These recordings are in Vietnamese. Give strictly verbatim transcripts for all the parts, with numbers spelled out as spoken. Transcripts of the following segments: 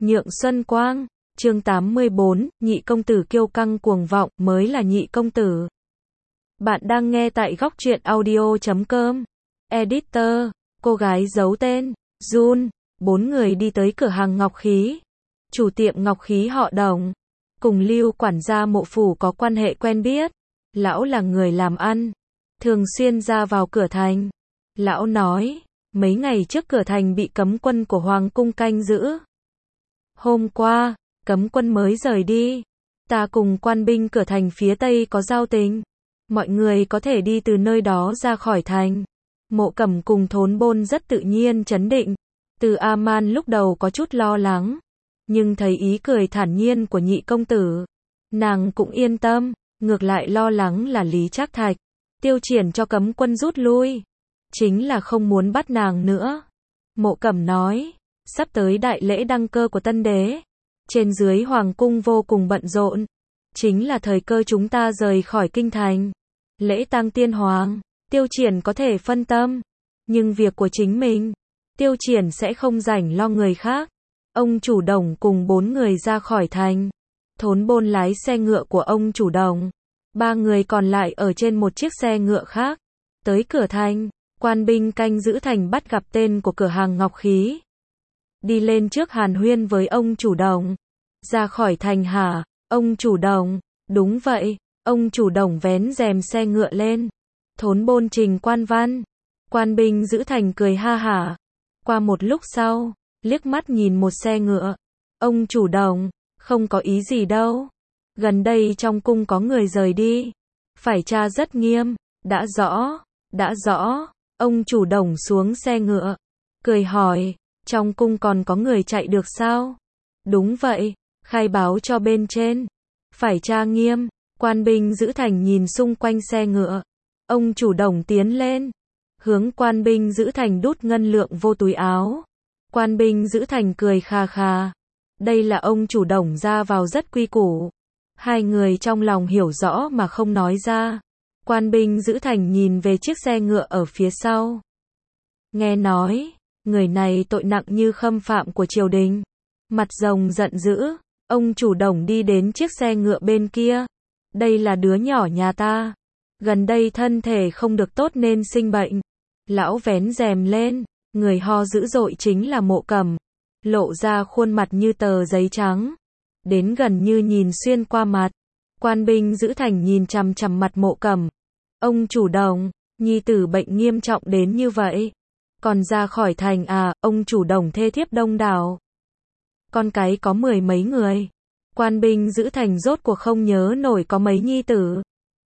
Nhượng Xuân Quang, chương tám mươi bốn, nhị công tử kiêu căng cuồng vọng, mới là nhị công tử. Bạn đang nghe tại góc truyện audio chấm com. Editor, cô gái giấu tên, Jun, bốn người đi tới cửa hàng ngọc khí. Chủ tiệm ngọc khí họ Đồng, cùng Lưu quản gia Mộ Phủ có quan hệ quen biết. Lão là người làm ăn, thường xuyên ra vào cửa thành. Lão nói, mấy ngày trước cửa thành bị cấm quân của Hoàng cung canh giữ. Hôm qua, cấm quân mới rời đi. Ta cùng quan binh cửa thành phía tây có giao tình. Mọi người có thể đi từ nơi đó ra khỏi thành. Mộ Cẩm cùng Thốn Bôn rất tự nhiên trấn định. Từ A-man lúc đầu có chút lo lắng, nhưng thấy ý cười thản nhiên của nhị công tử, nàng cũng yên tâm. Ngược lại lo lắng là Lý Trác Thạch, Tiêu Triển cho cấm quân rút lui, chính là không muốn bắt nàng nữa. Mộ Cẩm nói, sắp tới đại lễ đăng cơ của tân đế, trên dưới hoàng cung vô cùng bận rộn, chính là thời cơ chúng ta rời khỏi kinh thành. Lễ tang tiên hoàng, Tiêu Triển có thể phân tâm, nhưng việc của chính mình, Tiêu Triển sẽ không rảnh lo người khác. Ông chủ Đồng cùng bốn người ra khỏi thành. Thốn Bôn lái xe ngựa của ông chủ Đồng, ba người còn lại ở trên một chiếc xe ngựa khác. Tới cửa thành, quan binh canh giữ thành bắt gặp tên của cửa hàng ngọc khí. Đi lên trước hàn huyên với ông chủ Đồng. Ra khỏi thành hả? Ông chủ Đồng, đúng vậy. Ông chủ Đồng vén rèm xe ngựa lên. Thốn Bôn trình quan văn. Quan binh giữ thành cười ha hả. Qua một lúc sau, liếc mắt nhìn một xe ngựa. Ông chủ Đồng, không có ý gì đâu. Gần đây trong cung có người rời đi, phải tra rất nghiêm. Đã rõ, đã rõ. Ông chủ Đồng xuống xe ngựa, cười hỏi, trong cung còn có người chạy được sao? Đúng vậy, khai báo cho bên trên. Phải tra nghiêm. Quan binh giữ thành nhìn xung quanh xe ngựa. Ông chủ Đồng tiến lên, hướng quan binh giữ thành đút ngân lượng vô túi áo. Quan binh giữ thành cười kha kha. Đây là ông chủ Đồng ra vào rất quy củ. Hai người trong lòng hiểu rõ mà không nói ra. Quan binh giữ thành nhìn về chiếc xe ngựa ở phía sau. Nghe nói, người này tội nặng như khâm phạm của triều đình. Mặt rồng giận dữ, ông chủ Đồng đi đến chiếc xe ngựa bên kia. Đây là đứa nhỏ nhà ta. Gần đây thân thể không được tốt nên sinh bệnh. Lão vén rèm lên, người ho dữ dội chính là Mộ Cẩm. Lộ ra khuôn mặt như tờ giấy trắng. Đến gần như nhìn xuyên qua mặt. Quan binh giữ thành nhìn chằm chằm mặt Mộ Cẩm. Ông chủ Đồng, nhi tử bệnh nghiêm trọng đến như vậy. Còn ra khỏi thành à? Ông chủ Đồng thê thiếp đông đảo. Con cái có mười mấy người. Quan binh giữ thành rốt cuộc không nhớ nổi có mấy nhi tử.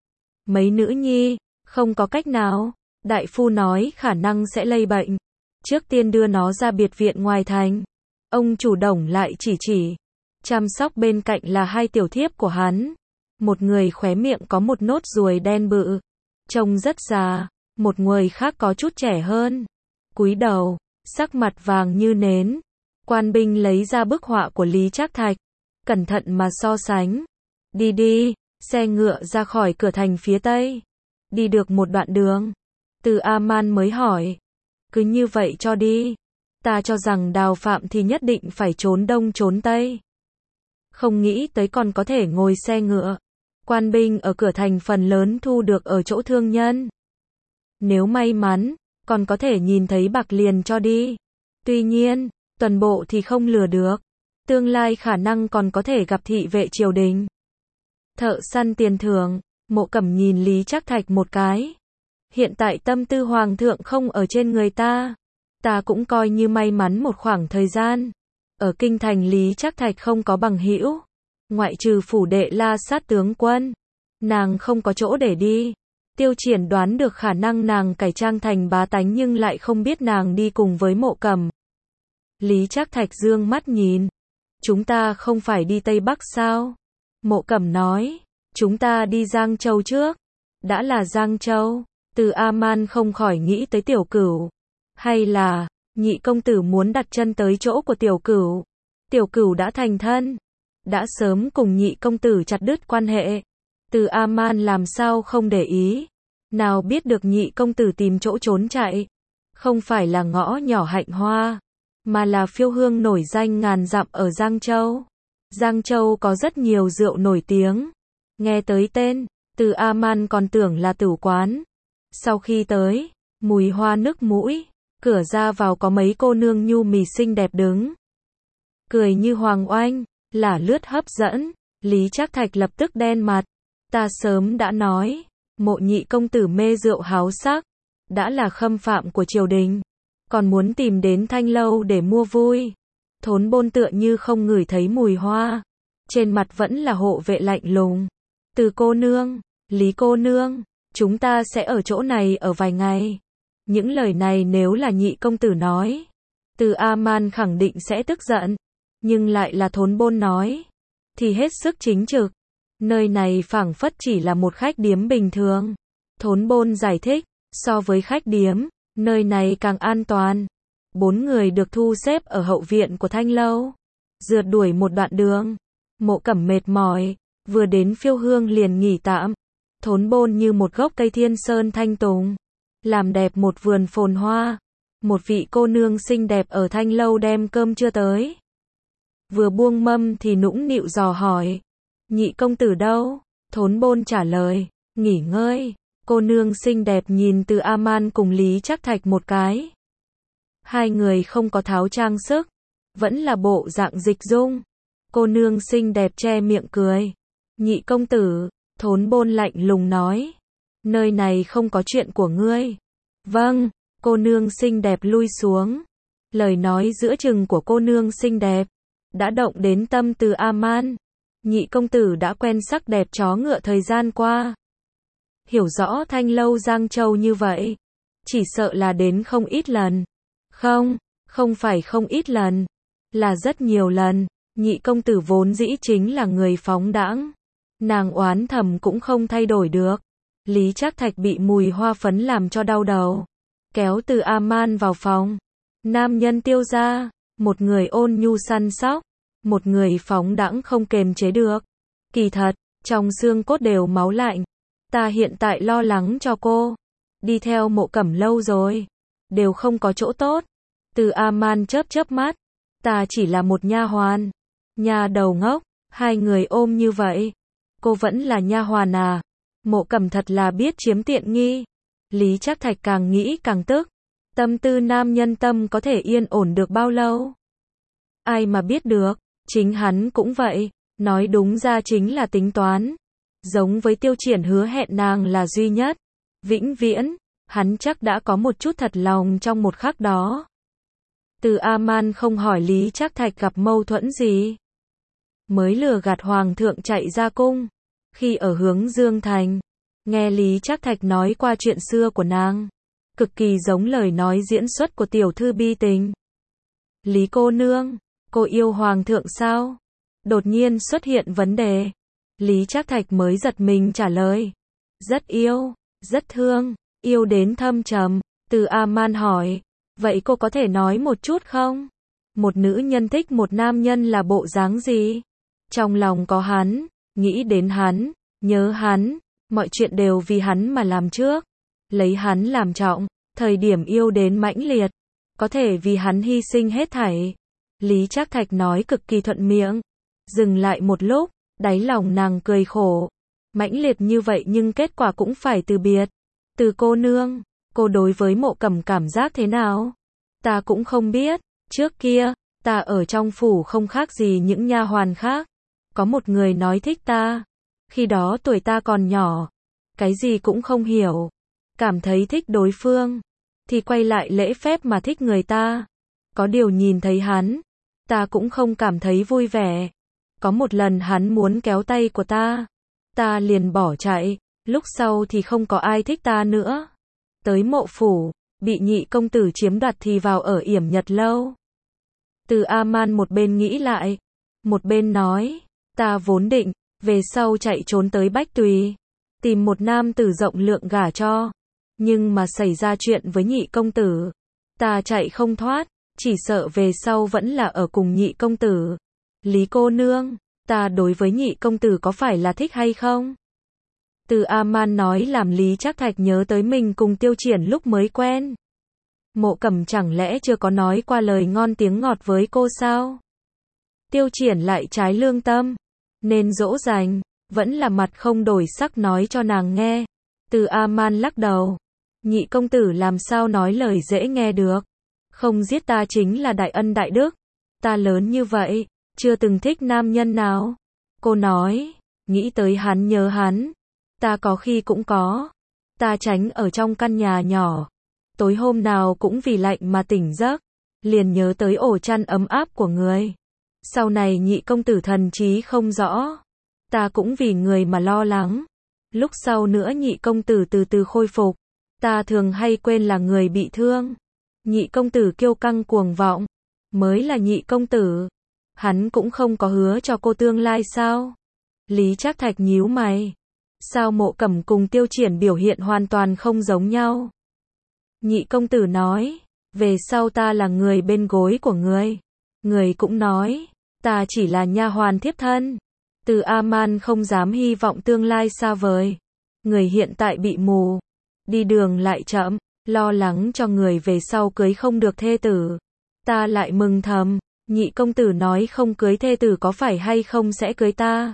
Mấy nữ nhi, không có cách nào. Đại phu nói khả năng sẽ lây bệnh. Trước tiên đưa nó ra biệt viện ngoài thành. Ông chủ Đồng lại chỉ chỉ. Chăm sóc bên cạnh là hai tiểu thiếp của hắn. Một người khóe miệng có một nốt ruồi đen bự, trông rất già. Một người khác có chút trẻ hơn, cúi đầu, sắc mặt vàng như nến. Quan binh lấy ra bức họa của Lý Trác Thạch, cẩn thận mà so sánh. Đi đi, xe ngựa ra khỏi cửa thành phía tây. Đi được một đoạn đường, Từ A-man mới hỏi, cứ như vậy cho đi. Ta cho rằng Đào Phạm thì nhất định phải trốn đông trốn tây. Không nghĩ tới còn có thể ngồi xe ngựa. Quan binh ở cửa thành phần lớn thu được ở chỗ thương nhân. Nếu may mắn, còn có thể nhìn thấy bạc liền cho đi. Tuy nhiên, toàn bộ thì không lừa được. Tương lai khả năng còn có thể gặp thị vệ triều đình. Thợ săn tiền thưởng. Mộ Cẩm nhìn Lý Trác Thạch một cái. Hiện tại tâm tư hoàng thượng không ở trên người ta. Ta cũng coi như may mắn một khoảng thời gian. Ở kinh thành Lý Trác Thạch không có bằng hữu, ngoại trừ phủ đệ La Sát tướng quân. Nàng không có chỗ để đi. Tiêu Triển đoán được khả năng nàng cải trang thành bá tánh nhưng lại không biết nàng đi cùng với Mộ Cẩm. Lý Trác Thạch dương mắt nhìn. Chúng ta không phải đi Tây Bắc sao? Mộ Cẩm nói, chúng ta đi Giang Châu trước. Đã là Giang Châu, Từ A-man không khỏi nghĩ tới Tiểu Cửu. Hay là, nhị công tử muốn đặt chân tới chỗ của Tiểu Cửu. Tiểu Cửu đã thành thân, đã sớm cùng nhị công tử chặt đứt quan hệ. Từ A-man làm sao không để ý. Nào biết được nhị công tử tìm chỗ trốn chạy. Không phải là ngõ nhỏ Hạnh Hoa, mà là phiêu hương nổi danh ngàn dặm ở Giang Châu. Giang Châu có rất nhiều rượu nổi tiếng. Nghe tới tên, Từ A Man còn tưởng là tử quán. Sau khi tới, mùi hoa nức mũi, cửa ra vào có mấy cô nương nhu mì xinh đẹp đứng. Cười như hoàng oanh, là lướt hấp dẫn, Lý Trác Thạch lập tức đen mặt. Ta sớm đã nói, Mộ nhị công tử mê rượu háo sắc, đã là khâm phạm của triều đình, còn muốn tìm đến Thanh Lâu để mua vui. Thốn Bôn tựa như không ngửi thấy mùi hoa, trên mặt vẫn là hộ vệ lạnh lùng. Từ cô nương, Lý cô nương, chúng ta sẽ ở chỗ này ở vài ngày. Những lời này nếu là nhị công tử nói, Từ A Man khẳng định sẽ tức giận, nhưng lại là Thốn Bôn nói, thì hết sức chính trực. Nơi này phảng phất chỉ là một khách điếm bình thường. Thốn Bôn giải thích, so với khách điếm, nơi này càng an toàn. Bốn người được thu xếp ở hậu viện của Thanh Lâu. Rượt đuổi một đoạn đường, Mộ Cẩm mệt mỏi, vừa đến phiêu hương liền nghỉ tạm. Thốn Bôn như một gốc cây thiên sơn thanh tùng, làm đẹp một vườn phồn hoa. Một vị cô nương xinh đẹp ở Thanh Lâu đem cơm trưa tới. Vừa buông mâm thì nũng nịu dò hỏi, nhị công tử đâu? Thốn Bôn trả lời, nghỉ ngơi. Cô nương xinh đẹp nhìn Từ A Man cùng Lý Trác Thạch một cái. Hai người không có tháo trang sức, vẫn là bộ dạng dịch dung. Cô nương xinh đẹp che miệng cười. Nhị công tử, Thốn Bôn lạnh lùng nói, nơi này không có chuyện của ngươi. Vâng, cô nương xinh đẹp lui xuống. Lời nói giữa chừng của cô nương xinh đẹp đã động đến tâm Từ A Man. Nhị công tử đã quen sắc đẹp chó ngựa thời gian qua, hiểu rõ Thanh Lâu Giang Châu như vậy, chỉ sợ là đến không ít lần. Không, không phải không ít lần, là rất nhiều lần. Nhị công tử vốn dĩ chính là người phóng đãng, nàng oán thầm cũng không thay đổi được. Lý Trác Thạch bị mùi hoa phấn làm cho đau đầu, kéo Từ A Man vào phòng. Nam nhân Tiêu gia, một người ôn nhu săn sóc, một người phóng đãng không kềm chế được. Kỳ thật, trong xương cốt đều máu lạnh. Ta hiện tại lo lắng cho cô. Đi theo Mộ Cẩm lâu rồi, đều không có chỗ tốt. Từ A Man chớp chớp mắt. Ta chỉ là một nha hoàn. Nha đầu ngốc, hai người ôm như vậy. Cô vẫn là nha hoàn à? Mộ Cẩm thật là biết chiếm tiện nghi. Lý Trác Thạch càng nghĩ càng tức. Tâm tư nam nhân tâm có thể yên ổn được bao lâu? Ai mà biết được, chính hắn cũng vậy, nói đúng ra chính là tính toán. Giống với Tiêu Triển hứa hẹn nàng là duy nhất, vĩnh viễn, hắn chắc đã có một chút thật lòng trong một khắc đó. Từ A Man không hỏi Lý Trác Thạch gặp mâu thuẫn gì, mới lừa gạt hoàng thượng chạy ra cung. Khi ở hướng Dương Thành, nghe Lý Trác Thạch nói qua chuyện xưa của nàng, cực kỳ giống lời nói diễn xuất của tiểu thư bi tình. Lý cô nương, cô yêu hoàng thượng sao? Đột nhiên xuất hiện vấn đề. Lý Trác Thạch mới giật mình trả lời. Rất yêu, rất thương, yêu đến thâm trầm. Từ A Man hỏi, vậy cô có thể nói một chút không? Một nữ nhân thích một nam nhân là bộ dáng gì? Trong lòng có hắn, nghĩ đến hắn, nhớ hắn, mọi chuyện đều vì hắn mà làm trước. Lấy hắn làm trọng, thời điểm yêu đến mãnh liệt, có thể vì hắn hy sinh hết thảy. Lý Trác Thạch nói cực kỳ thuận miệng. Dừng lại một lúc, đáy lòng nàng cười khổ. Mãnh liệt như vậy nhưng kết quả cũng phải từ biệt. Từ cô nương, cô đối với Mộ Cẩm cảm giác thế nào? Ta cũng không biết. Trước kia, ta ở trong phủ không khác gì những nha hoàn khác. Có một người nói thích ta. Khi đó tuổi ta còn nhỏ, cái gì cũng không hiểu. Cảm thấy thích đối phương, thì quay lại lễ phép mà thích người ta. Có điều nhìn thấy hắn, ta cũng không cảm thấy vui vẻ. Có một lần hắn muốn kéo tay của ta, ta liền bỏ chạy, lúc sau thì không có ai thích ta nữa. Tới Mộ phủ, bị nhị công tử chiếm đoạt thì vào ở Yểm Nhật lâu. Từ A Man một bên nghĩ lại, một bên nói, ta vốn định, về sau chạy trốn tới Bách Tùy, tìm một nam tử rộng lượng gả cho. Nhưng mà xảy ra chuyện với nhị công tử, ta chạy không thoát, chỉ sợ về sau vẫn là ở cùng nhị công tử. Lý cô nương, ta đối với nhị công tử có phải là thích hay không? Từ A Man nói làm Lý Trác Thạch nhớ tới mình cùng Tiêu Triển lúc mới quen. Mộ Cẩm chẳng lẽ chưa có nói qua lời ngon tiếng ngọt với cô sao? Tiêu Triển lại trái lương tâm, nên dỗ dành, vẫn là mặt không đổi sắc nói cho nàng nghe. Từ A-man lắc đầu, nhị công tử làm sao nói lời dễ nghe được, không giết ta chính là đại ân đại đức, ta lớn như vậy, chưa từng thích nam nhân nào. Cô nói, nghĩ tới hắn nhớ hắn, ta có khi cũng có, ta tránh ở trong căn nhà nhỏ, tối hôm nào cũng vì lạnh mà tỉnh giấc, liền nhớ tới ổ chăn ấm áp của người. Sau này nhị công tử thần trí không rõ, ta cũng vì người mà lo lắng. Lúc sau nữa nhị công tử từ từ khôi phục, ta thường hay quên là người bị thương. Nhị công tử kiêu căng cuồng vọng, mới là nhị công tử. Hắn cũng không có hứa cho cô tương lai sao? Lý Trác Thạch nhíu mày. Sao Mộ Cẩm cùng Tiêu Triển biểu hiện hoàn toàn không giống nhau? Nhị công tử nói, về sau ta là người bên gối của người. Người cũng nói, ta chỉ là nha hoàn thiếp thân. Từ A-man không dám hy vọng tương lai xa vời. Người hiện tại bị mù, đi đường lại chậm, lo lắng cho người về sau cưới không được thê tử. Ta lại mừng thầm, nhị công tử nói không cưới thê tử có phải hay không sẽ cưới ta.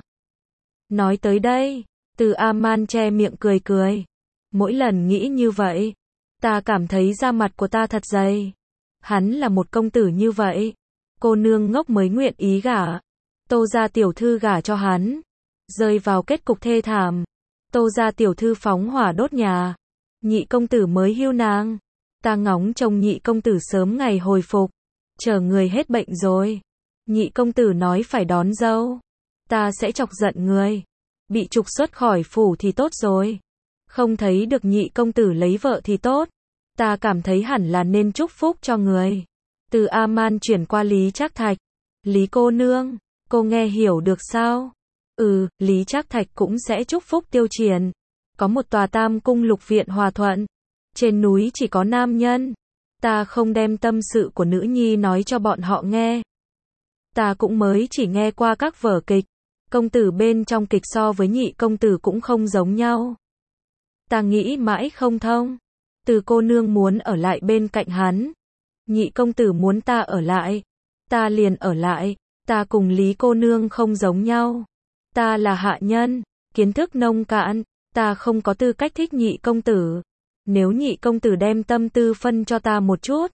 Nói tới đây, Từ A-man che miệng cười cười. Mỗi lần nghĩ như vậy, ta cảm thấy da mặt của ta thật dày. Hắn là một công tử như vậy, cô nương ngốc mới nguyện ý gả. Tô gia tiểu thư gả cho hắn, rơi vào kết cục thê thảm. Tô gia tiểu thư phóng hỏa đốt nhà, nhị công tử mới hưu nàng. Ta ngóng trông nhị công tử sớm ngày hồi phục, chờ người hết bệnh rồi, nhị công tử nói phải đón dâu, ta sẽ chọc giận người, bị trục xuất khỏi phủ thì tốt rồi, không thấy được nhị công tử lấy vợ thì tốt, ta cảm thấy hẳn là nên chúc phúc cho người. Từ A-man chuyển qua Lý Trác Thạch. Lý cô nương, cô nghe hiểu được sao? Ừ, Lý Trác Thạch cũng sẽ chúc phúc Tiêu Triển. Có một tòa tam cung lục viện hòa thuận, trên núi chỉ có nam nhân. Ta không đem tâm sự của nữ nhi nói cho bọn họ nghe. Ta cũng mới chỉ nghe qua các vở kịch, công tử bên trong kịch so với nhị công tử cũng không giống nhau. Ta nghĩ mãi không thông. Từ cô nương muốn ở lại bên cạnh hắn, nhị công tử muốn ta ở lại, ta liền ở lại. Ta cùng Lý cô nương không giống nhau. Ta là hạ nhân, kiến thức nông cạn, ta không có tư cách thích nhị công tử. Nếu nhị công tử đem tâm tư phân cho ta một chút,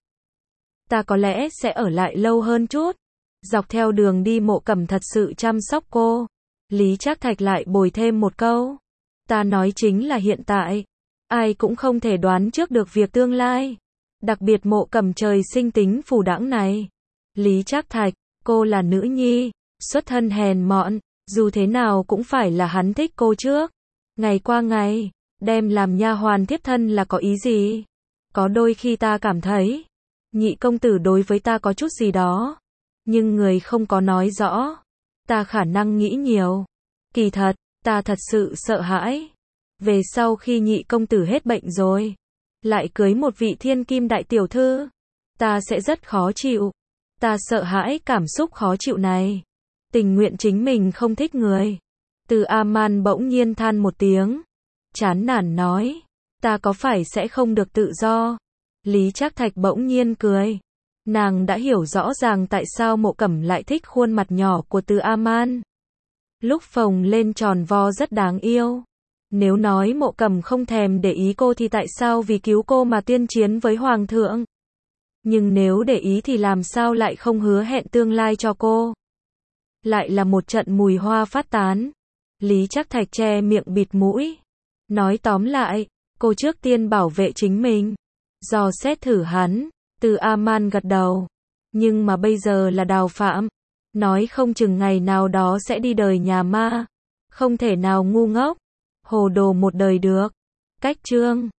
ta có lẽ sẽ ở lại lâu hơn chút. Dọc theo đường đi Mộ Cẩm thật sự chăm sóc cô. Lý Trác Thạch lại bồi thêm một câu. Ta nói chính là hiện tại. Ai cũng không thể đoán trước được việc tương lai. Đặc biệt Mộ Cẩm trời sinh tính phù đãng này. Lý Trác Thạch, cô là nữ nhi, xuất thân hèn mọn, dù thế nào cũng phải là hắn thích cô trước. Ngày qua ngày, đem làm nha hoàn thiếp thân là có ý gì? Có đôi khi ta cảm thấy, nhị công tử đối với ta có chút gì đó, nhưng người không có nói rõ. Ta khả năng nghĩ nhiều. Kỳ thật, ta thật sự sợ hãi. Về sau khi nhị công tử hết bệnh rồi, lại cưới một vị thiên kim đại tiểu thư, ta sẽ rất khó chịu. Ta sợ hãi cảm xúc khó chịu này. Tình nguyện chính mình không thích người. Từ A-man bỗng nhiên than một tiếng, chán nản nói, ta có phải sẽ không được tự do? Lý Trác Thạch bỗng nhiên cười. Nàng đã hiểu rõ ràng tại sao Mộ Cẩm lại thích khuôn mặt nhỏ của Từ A-man. Lúc phồng lên tròn vo rất đáng yêu. Nếu nói Mộ Cẩm không thèm để ý cô thì tại sao vì cứu cô mà tuyên chiến với Hoàng thượng? Nhưng nếu để ý thì làm sao lại không hứa hẹn tương lai cho cô? Lại là một trận mùi hoa phát tán. Lý Trác Thạch che miệng bịt mũi. Nói tóm lại, cô trước tiên bảo vệ chính mình. Dò xét thử hắn. Từ A-man gật đầu. Nhưng mà bây giờ là đào phạm. Nói không chừng ngày nào đó sẽ đi đời nhà ma. Không thể nào ngu ngốc, hồ đồ một đời được. Cách chương